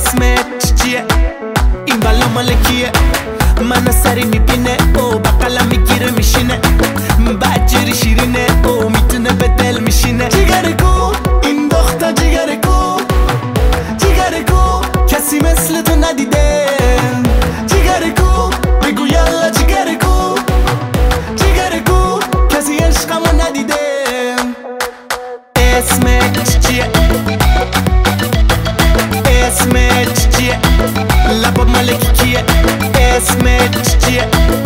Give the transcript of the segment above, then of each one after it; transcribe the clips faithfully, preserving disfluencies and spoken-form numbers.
اسمت چیه؟ این بالا مال کیه؟ منو سری میبینه او بقلا میگیره میشینه بعد جری شیرینه او میتونه به دل میشینه جیگر کو این دختر جیگر کو جیگر کو کسی مثل تو ندیده جیگر کو بگو یالا جیگر کو جیگر کو کسی عشقمو ندیده اسمت چیه؟ اسمت چیه؟ لبا ملکی کیه؟ اسمت چیه؟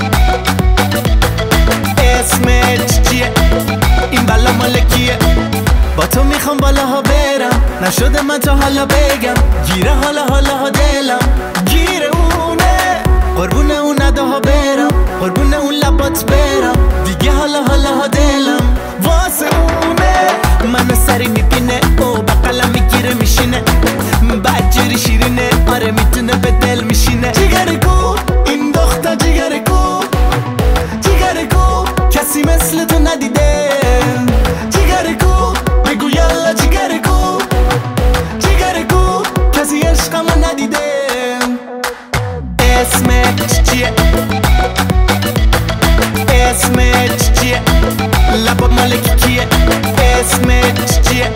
اسمت چیه؟ این بالا مالکیه با تو میخوام بالاها برم نشده من تا حالا بگم گیره حالا حالا ها دلم گیره اونه قربون اون نداها برم قربون اون لبات برم دیگه حالا حالا ها دلم واسه اونه منو سری میبینه او بقلا میگیره میشینه بعد جری شیرینه آره میتونه به دل میشینه جیگر کو این دختر جیگر کو جیگر کو کسی مثل تو ندیده جیگر کو بگو یالا جیگر کو جیگر کو کسی عشقمو ندیده اسمت چیه؟ اسمت چیه؟ لبا مالکی کیه؟ اسمت چیه؟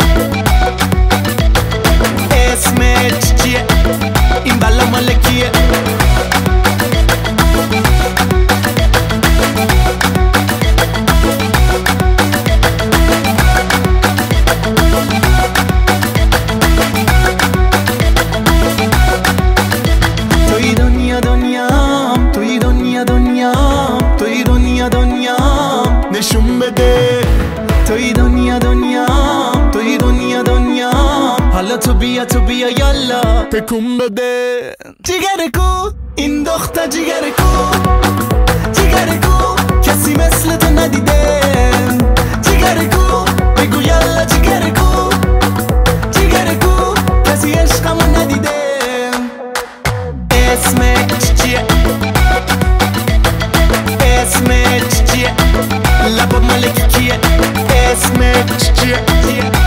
اسمت چیه؟ این بالا مالکیه توی دنیا دنیام توی دنیا دنیام توی دنیا دنیام نشون بده توی دنیا دنیام توی دنیا دنیام حالا تو بیا تو بیا یالا تکون بده جیگر کو این دختر جیگر کو جیگر کو کسی مثل تو ندیده جیگر کو بگو یالا جیگر کو جیگر کو کسی عشقمو ندیده اسمت چیه؟ اسمت چیه؟ لبا مالکی کیه؟ اسمت چیه؟